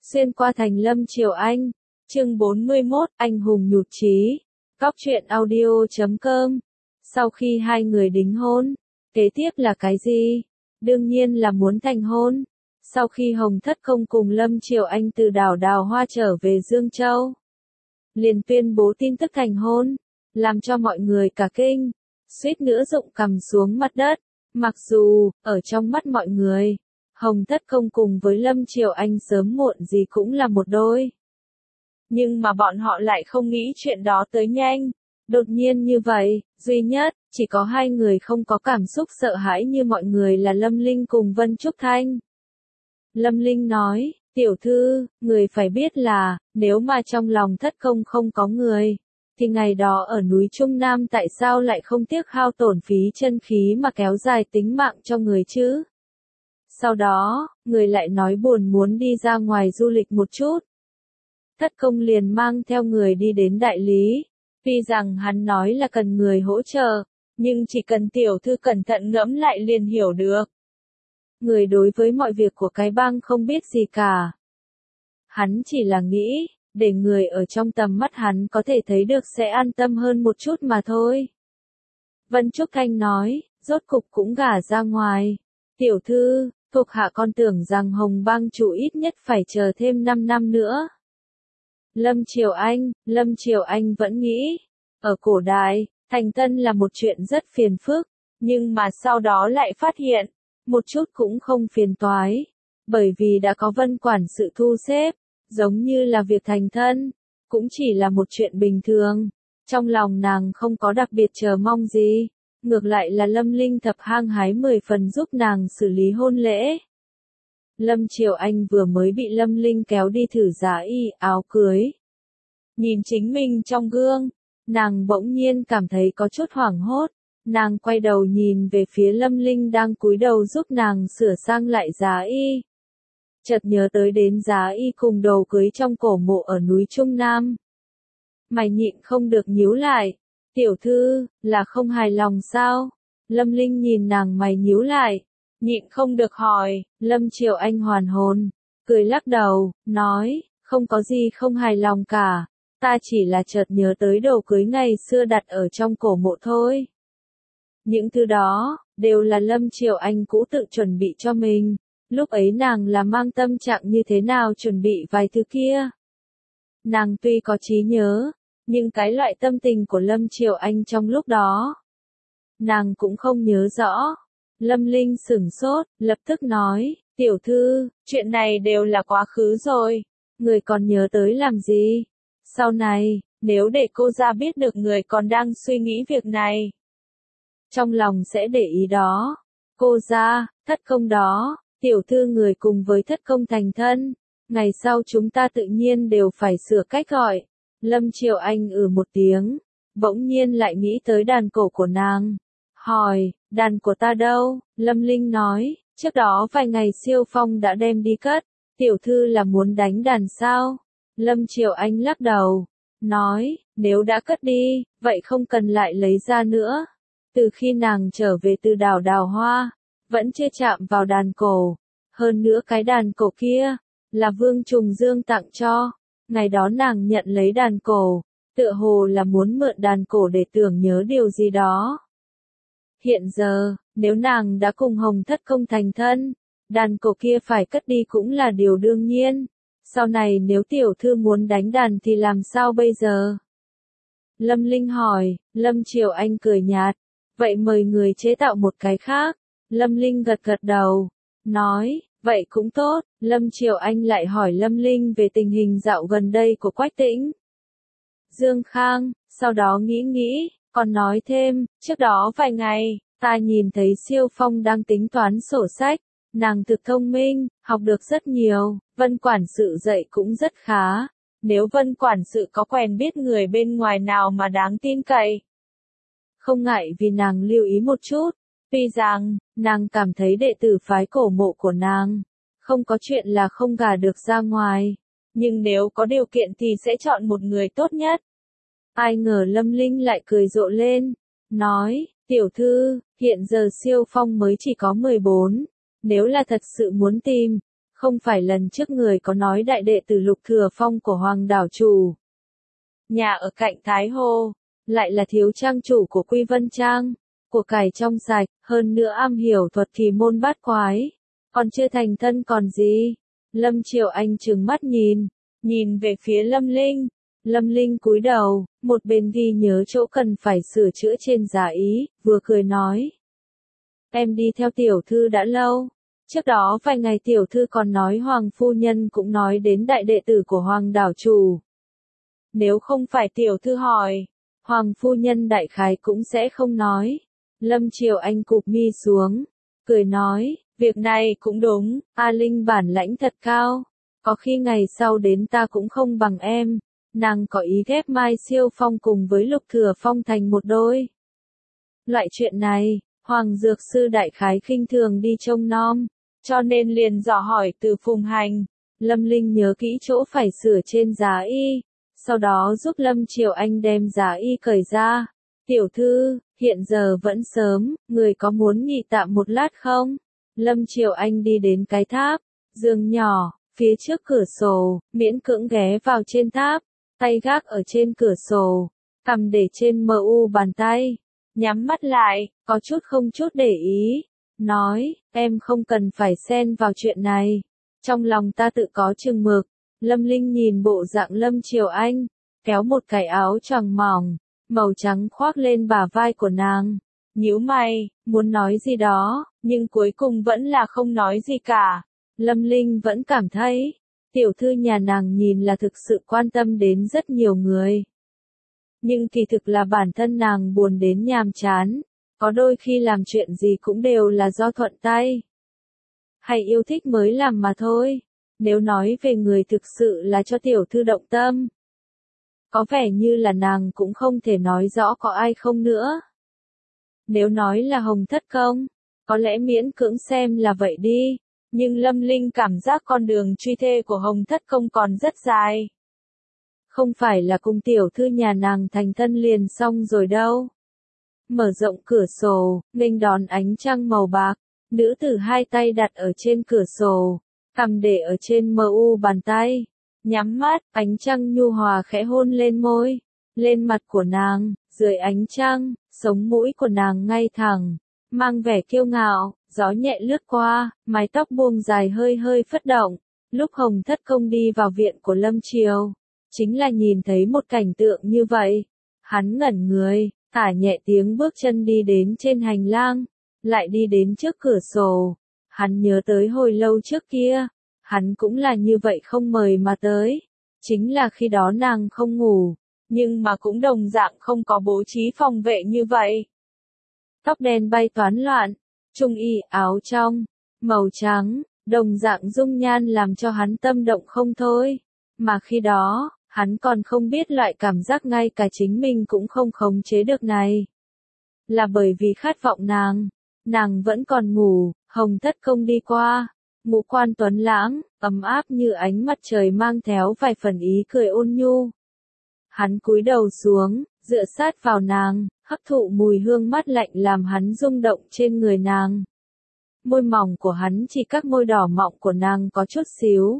Xuyên qua thành Lâm Triều Anh, chương 41, anh hùng nhụt chí. Cóc truyện audio.com. Sau khi hai người đính hôn, kế tiếp là cái gì? Đương nhiên là muốn thành hôn. Sau khi Hồng Thất Công cùng Lâm Triều Anh từ đảo Đào Hoa trở về Dương Châu, liền tuyên bố tin tức thành hôn, làm cho mọi người cả kinh, suýt nữa rụng cằm xuống mặt đất. Mặc dù, ở trong mắt mọi người, Hồng Thất Công cùng với Lâm Triều Anh sớm muộn gì cũng là một đôi. Nhưng mà bọn họ lại không nghĩ chuyện đó tới nhanh, đột nhiên như vậy. Duy nhất, chỉ có hai người không có cảm xúc sợ hãi như mọi người là Lâm Linh cùng Vân Trúc Thanh. Lâm Linh nói, tiểu thư, người phải biết là, nếu mà trong lòng Thất Công không có người, thì ngày đó ở núi Trung Nam tại sao lại không tiếc hao tổn phí chân khí mà kéo dài tính mạng cho người chứ? Sau đó, người lại nói buồn muốn đi ra ngoài du lịch một chút. Thất Công liền mang theo người đi đến đại lý. Tuy rằng hắn nói là cần người hỗ trợ, nhưng chỉ cần tiểu thư cẩn thận ngẫm lại liền hiểu được. Người đối với mọi việc của cái bang không biết gì cả. Hắn chỉ là nghĩ, để người ở trong tầm mắt hắn có thể thấy được sẽ an tâm hơn một chút mà thôi. Vân Trúc Thanh nói, rốt cục cũng gả ra ngoài. Tiểu thư, thuộc hạ con tưởng rằng Hồng Bang chủ ít nhất phải chờ thêm 5 năm nữa. Lâm Triều Anh vẫn nghĩ, ở cổ đại, thành tân là một chuyện rất phiền phức, nhưng mà sau đó lại phát hiện, một chút cũng không phiền toái, bởi vì đã có Vân quản sự thu xếp, giống như là việc thành thân, cũng chỉ là một chuyện bình thường. Trong lòng nàng không có đặc biệt chờ mong gì, ngược lại là Lâm Linh thập hăng hái 10 phần giúp nàng xử lý hôn lễ. Lâm Triều Anh vừa mới bị Lâm Linh kéo đi thử giá y áo cưới. Nhìn chính mình trong gương, nàng bỗng nhiên cảm thấy có chút hoảng hốt. Nàng quay đầu nhìn về phía Lâm Linh đang cúi đầu giúp nàng sửa sang lại giá y. Chợt nhớ tới đến giá y cùng đồ cưới trong cổ mộ ở núi Trung Nam. Mày nhịn không được nhíu lại. Tiểu thư, là không hài lòng sao? Lâm Linh nhìn nàng mày nhíu lại, nhịn không được hỏi. Lâm Triều Anh hoàn hồn, cười lắc đầu, nói, không có gì không hài lòng cả. Ta chỉ là chợt nhớ tới đồ cưới ngày xưa đặt ở trong cổ mộ thôi. Những thứ đó, đều là Lâm Triều Anh cũ tự chuẩn bị cho mình. Lúc ấy nàng là mang tâm trạng như thế nào chuẩn bị vài thứ kia. Nàng tuy có trí nhớ, nhưng cái loại tâm tình của Lâm Triều Anh trong lúc đó, nàng cũng không nhớ rõ. Lâm Linh sửng sốt, lập tức nói, tiểu thư, chuyện này đều là quá khứ rồi. Người còn nhớ tới làm gì? Sau này, nếu để cô ra biết được người còn đang suy nghĩ việc này, trong lòng sẽ để ý đó. Cô ra, Thất Công đó, tiểu thư người cùng với Thất Công thành thân. Ngày sau chúng ta tự nhiên đều phải sửa cách gọi. Lâm Triều Anh một tiếng, bỗng nhiên lại nghĩ tới đàn cổ của nàng. Hỏi, đàn của ta đâu? Lâm Linh nói, trước đó vài ngày Siêu Phong đã đem đi cất. Tiểu thư là muốn đánh đàn sao? Lâm Triều Anh lắc đầu, nói, nếu đã cất đi, vậy không cần lại lấy ra nữa. Từ khi nàng trở về từ đảo Đào Hoa, vẫn chưa chạm vào đàn cổ. Hơn nữa cái đàn cổ kia, là Vương Trùng Dương tặng cho. Ngày đó nàng nhận lấy đàn cổ, tựa hồ là muốn mượn đàn cổ để tưởng nhớ điều gì đó. Hiện giờ, nếu nàng đã cùng Hồng Thất Công thành thân, đàn cổ kia phải cất đi cũng là điều đương nhiên. Sau này nếu tiểu thư muốn đánh đàn thì làm sao bây giờ? Lâm Linh hỏi. Lâm Triều Anh cười nhạt, vậy mời người chế tạo một cái khác. Lâm Linh gật gật đầu, nói, vậy cũng tốt. Lâm Triều Anh lại hỏi Lâm Linh về tình hình dạo gần đây của Quách Tĩnh, Dương Khang, sau đó nghĩ, còn nói thêm, trước đó vài ngày, ta nhìn thấy Siêu Phong đang tính toán sổ sách, nàng thực thông minh, học được rất nhiều, Vân quản sự dạy cũng rất khá. Nếu Vân quản sự có quen biết người bên ngoài nào mà đáng tin cậy, không ngại vì nàng lưu ý một chút. Tuy rằng, nàng cảm thấy đệ tử phái cổ mộ của nàng, không có chuyện là không gả được ra ngoài, nhưng nếu có điều kiện thì sẽ chọn một người tốt nhất. Ai ngờ Lâm Linh lại cười rộ lên, nói, tiểu thư, hiện giờ Siêu Phong mới chỉ có 14, nếu là thật sự muốn tìm, Không phải lần trước người có nói đại đệ tử Lục Thừa Phong của Hoàng đảo chủ. Nhà ở cạnh Thái Hồ, lại là thiếu trang chủ của Quy Vân Trang, của cải trong sạch, hơn nữa am hiểu thuật kỳ môn bát quái. Còn chưa thành thân còn gì? Lâm Triều Anh trừng mắt nhìn về phía Lâm Linh. Lâm Linh cúi đầu, một bên ghi nhớ chỗ cần phải sửa chữa trên giả ý, vừa cười nói. Em đi theo tiểu thư đã lâu. Trước đó vài ngày tiểu thư còn nói Hoàng phu nhân cũng nói đến đại đệ tử của Hoàng đảo chủ. Nếu không phải tiểu thư hỏi, Hoàng phu nhân đại khái cũng sẽ không nói. Lâm Triều Anh cụp mi xuống, cười nói, việc này cũng đúng, A Linh bản lãnh thật cao. Có khi ngày sau đến ta cũng không bằng em. Nàng có ý ghép Mai Siêu Phong cùng với Lục Thừa Phong thành một đôi. Loại chuyện này, Hoàng Dược Sư đại khái khinh thường đi trông nom, cho nên liền dò hỏi từ Phùng Hành. Lâm Linh nhớ kỹ chỗ phải sửa trên giá y, sau đó giúp Lâm Triều Anh đem giá y cởi ra. Tiểu thư, hiện giờ vẫn sớm, người có muốn nghỉ tạm một lát không? Lâm Triều Anh đi đến cái tháp, giường nhỏ, phía trước cửa sổ, miễn cưỡng ghé vào trên tháp, tay gác ở trên cửa sổ, cầm để trên mu bàn tay, nhắm mắt lại, có chút không chút để ý, nói, em không cần phải xen vào chuyện này, trong lòng ta tự có chừng mực. Lâm Linh nhìn bộ dạng Lâm Triều Anh, kéo một cái áo choàng mỏng, màu trắng khoác lên bả vai của nàng, nhíu mày, muốn nói gì đó, nhưng cuối cùng vẫn là không nói gì cả. Lâm Linh vẫn cảm thấy, tiểu thư nhà nàng nhìn là thực sự quan tâm đến rất nhiều người. Nhưng kỳ thực là bản thân nàng buồn đến nhàm chán, có đôi khi làm chuyện gì cũng đều là do thuận tay. Hay yêu thích mới làm mà thôi, nếu nói về người thực sự là cho tiểu thư động tâm. Có vẻ như là nàng cũng không thể nói rõ có ai không nữa. Nếu nói là Hồng Thất Công, có lẽ miễn cưỡng xem là vậy đi. Nhưng Lâm Linh cảm giác con đường truy thê của Hồng Thất Công còn rất dài. Không phải là cùng tiểu thư nhà nàng thành thân liền xong rồi đâu. Mở rộng cửa sổ, nghênh đón ánh trăng màu bạc, nữ tử hai tay đặt ở trên cửa sổ, cầm để ở trên mu bàn tay, nhắm mắt, ánh trăng nhu hòa khẽ hôn lên môi, lên mặt của nàng, dưới ánh trăng, sống mũi của nàng ngay thẳng, mang vẻ kiêu ngạo. Gió nhẹ lướt qua, mái tóc buông dài hơi hơi phất động. Lúc Hồng Thất Công đi vào viện của Lâm Triều, chính là nhìn thấy một cảnh tượng như vậy. Hắn ngẩn người, thả nhẹ tiếng bước chân đi đến trên hành lang, lại đi đến trước cửa sổ. Hắn nhớ tới hồi lâu trước kia, hắn cũng là như vậy không mời mà tới. Chính là khi đó nàng không ngủ, nhưng mà cũng đồng dạng không có bố trí phòng vệ như vậy. Tóc đen bay toán loạn. Trung y áo trong, màu trắng, đồng dạng dung nhan làm cho hắn tâm động không thôi. Mà khi đó, hắn còn không biết loại cảm giác ngay cả chính mình cũng không khống chế được này. Là bởi vì khát vọng nàng vẫn còn ngủ, Hồng Thất Công đi qua, ngũ quan tuấn lãng, ấm áp như ánh mặt trời mang theo vài phần ý cười ôn nhu. Hắn cúi đầu xuống, dựa sát vào nàng, hấp thụ mùi hương mát lạnh làm hắn rung động trên người nàng. Môi mỏng của hắn chỉ cách môi đỏ mọng của nàng có chút xíu.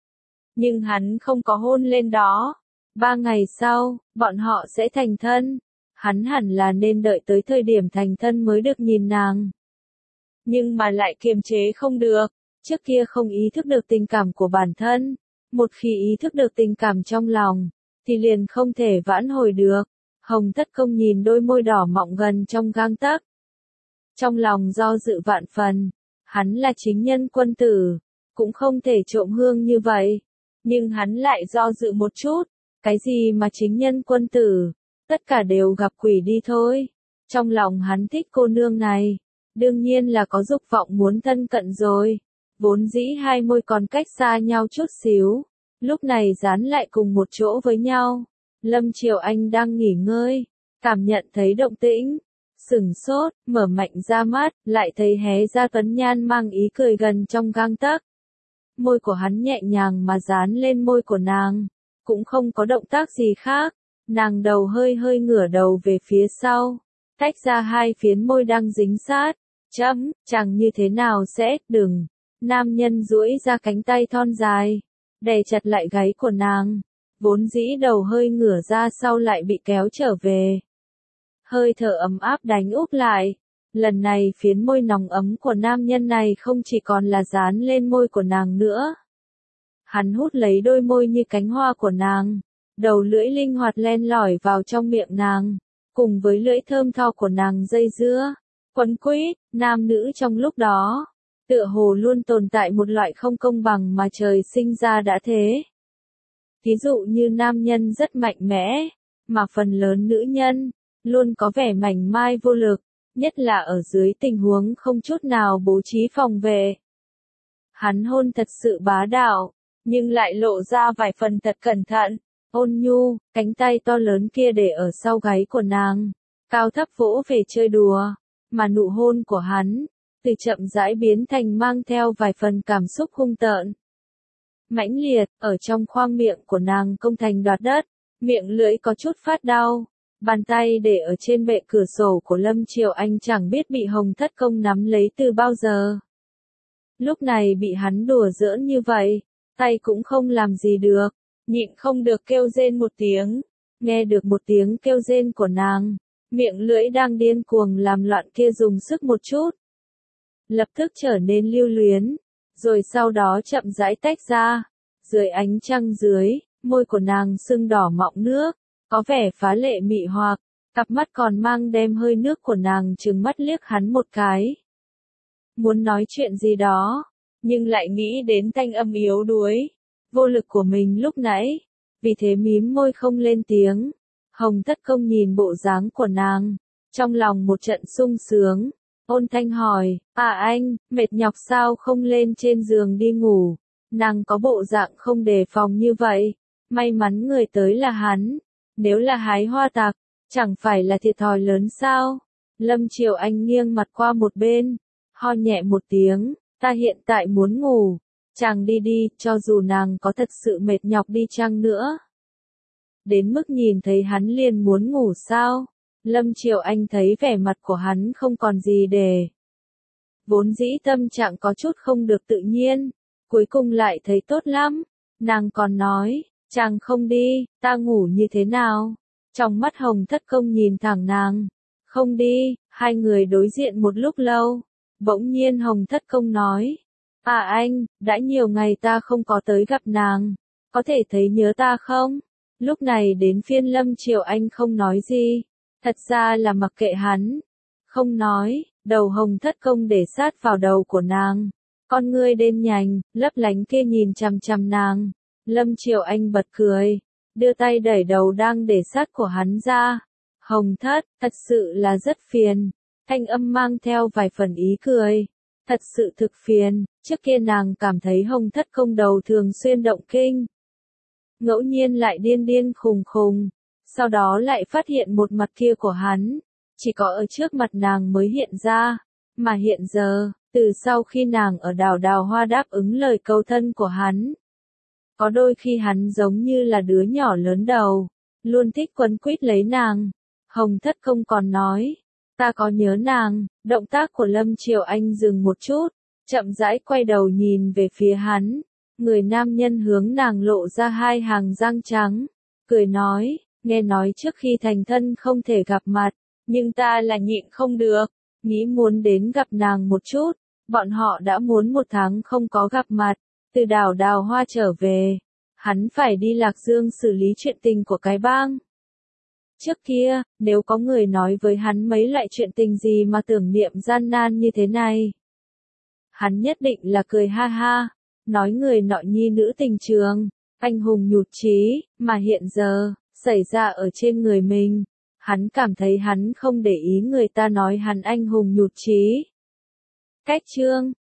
Nhưng hắn không có hôn lên đó. 3 ngày sau, bọn họ sẽ thành thân. Hắn hẳn là nên đợi tới thời điểm thành thân mới được nhìn nàng. Nhưng mà lại kiềm chế không được. Trước kia không ý thức được tình cảm của bản thân. Một khi ý thức được tình cảm trong lòng, thì liền không thể vãn hồi được. Hồng Thất Công nhìn đôi môi đỏ mọng gần trong gang tấc. Trong lòng do dự vạn phần, hắn là chính nhân quân tử, cũng không thể trộm hương như vậy. Nhưng hắn lại do dự một chút, cái gì mà chính nhân quân tử, tất cả đều gặp quỷ đi thôi. Trong lòng hắn thích cô nương này, đương nhiên là có dục vọng muốn thân cận rồi. Vốn dĩ hai môi còn cách xa nhau chút xíu, lúc này dán lại cùng một chỗ với nhau. Lâm Triều Anh đang nghỉ ngơi, cảm nhận thấy động tĩnh, sửng sốt, mở mạnh ra mắt, lại thấy hé ra tuấn nhan mang ý cười gần trong gang tấc. Môi của hắn nhẹ nhàng mà dán lên môi của nàng, cũng không có động tác gì khác. Nàng đầu hơi hơi ngửa đầu về phía sau, tách ra hai phiến môi đang dính sát. Chấm, chẳng như thế nào sẽ, đừng. Nam nhân duỗi ra cánh tay thon dài, đè chặt lại gáy của nàng, vốn dĩ đầu hơi ngửa ra sau lại bị kéo trở về. Hơi thở ấm áp đánh úp lại, lần này phiến môi nóng ấm của nam nhân này không chỉ còn là dán lên môi của nàng nữa. Hắn hút lấy đôi môi như cánh hoa của nàng, đầu lưỡi linh hoạt len lỏi vào trong miệng nàng, cùng với lưỡi thơm tho của nàng dây dưa, quấn quýt, nam nữ trong lúc đó, tựa hồ luôn tồn tại một loại không công bằng mà trời sinh ra đã thế. Ví dụ như nam nhân rất mạnh mẽ, mà phần lớn nữ nhân, luôn có vẻ mảnh mai vô lực, nhất là ở dưới tình huống không chút nào bố trí phòng vệ. Hắn hôn thật sự bá đạo, nhưng lại lộ ra vài phần thật cẩn thận, ôn nhu, cánh tay to lớn kia để ở sau gáy của nàng, cao thấp vỗ về chơi đùa, mà nụ hôn của hắn, từ chậm rãi biến thành mang theo vài phần cảm xúc hung tợn. Mãnh liệt, ở trong khoang miệng của nàng công thành đoạt đất, miệng lưỡi có chút phát đau, bàn tay để ở trên bệ cửa sổ của Lâm Triều Anh chẳng biết bị Hồng Thất Công nắm lấy từ bao giờ. Lúc này bị hắn đùa giỡn như vậy, tay cũng không làm gì được, nhịn không được kêu rên một tiếng, nghe được một tiếng kêu rên của nàng, miệng lưỡi đang điên cuồng làm loạn kia dùng sức một chút, lập tức trở nên lưu luyến, rồi sau đó chậm rãi tách ra, dưới ánh trăng dưới, môi của nàng sưng đỏ mọng nước, có vẻ phá lệ mị hoặc, cặp mắt còn mang đem hơi nước của nàng trừng mắt liếc hắn một cái. Muốn nói chuyện gì đó, nhưng lại nghĩ đến thanh âm yếu đuối, vô lực của mình lúc nãy, vì thế mím môi không lên tiếng. Hồng Thất Công nhìn bộ dáng của nàng, trong lòng một trận sung sướng, ôn thanh hỏi, anh, mệt nhọc sao không lên trên giường đi ngủ, nàng có bộ dạng không đề phòng như vậy, may mắn người tới là hắn, nếu là hái hoa tặc, chẳng phải là thiệt thòi lớn sao. Lâm Triều Anh nghiêng mặt qua một bên, ho nhẹ một tiếng, ta hiện tại muốn ngủ, chàng đi đi, cho dù nàng có thật sự mệt nhọc đi chăng nữa. Đến mức nhìn thấy hắn liền muốn ngủ sao? Lâm Triều Anh thấy vẻ mặt của hắn không còn gì để. Vốn dĩ tâm trạng có chút không được tự nhiên, cuối cùng lại thấy tốt lắm. Nàng còn nói, chàng không đi, ta ngủ như thế nào? Trong mắt Hồng Thất Công nhìn thẳng nàng, không đi, hai người đối diện một lúc lâu. Bỗng nhiên Hồng Thất Công nói, anh, đã nhiều ngày ta không có tới gặp nàng, có thể thấy nhớ ta không? Lúc này đến phiên Lâm Triều Anh không nói gì, thật ra là mặc kệ hắn, không nói, đầu Hồng Thất Công để sát vào đầu của nàng, con ngươi đen nhành, lấp lánh kia nhìn chằm chằm nàng. Lâm Triều Anh bật cười, đưa tay đẩy đầu đang để sát của hắn ra. Hồng Thất, thật sự là rất phiền. Thanh âm mang theo vài phần ý cười. Thật sự thực phiền, trước kia nàng cảm thấy Hồng Thất Công đầu thường xuyên động kinh. Ngẫu nhiên lại điên điên khùng khùng, sau đó lại phát hiện một mặt kia của hắn, chỉ có ở trước mặt nàng mới hiện ra, mà hiện giờ, từ sau khi nàng ở đào đào hoa đáp ứng lời cầu thân của hắn. Có đôi khi hắn giống như là đứa nhỏ lớn đầu, luôn thích quấn quýt lấy nàng. Hồng Thất Công còn nói, ta có nhớ nàng. Động tác của Lâm Triều Anh dừng một chút, chậm rãi quay đầu nhìn về phía hắn. Người nam nhân hướng nàng lộ ra hai hàng răng trắng, cười nói, nghe nói trước khi thành thân không thể gặp mặt, nhưng ta là nhịn không được, nghĩ muốn đến gặp nàng một chút. Bọn họ đã muốn 1 tháng không có gặp mặt, từ đào đào hoa trở về, hắn phải đi Lạc Dương xử lý chuyện tình của cái bang. Trước kia, nếu có người nói với hắn mấy loại chuyện tình gì mà tưởng niệm gian nan như thế này, hắn nhất định là cười ha ha, nói người nọ nhi nữ tình trường, anh hùng nhụt chí, mà hiện giờ, xảy ra ở trên người mình, hắn cảm thấy hắn không để ý người ta nói hắn anh hùng nhụt chí. Cách chương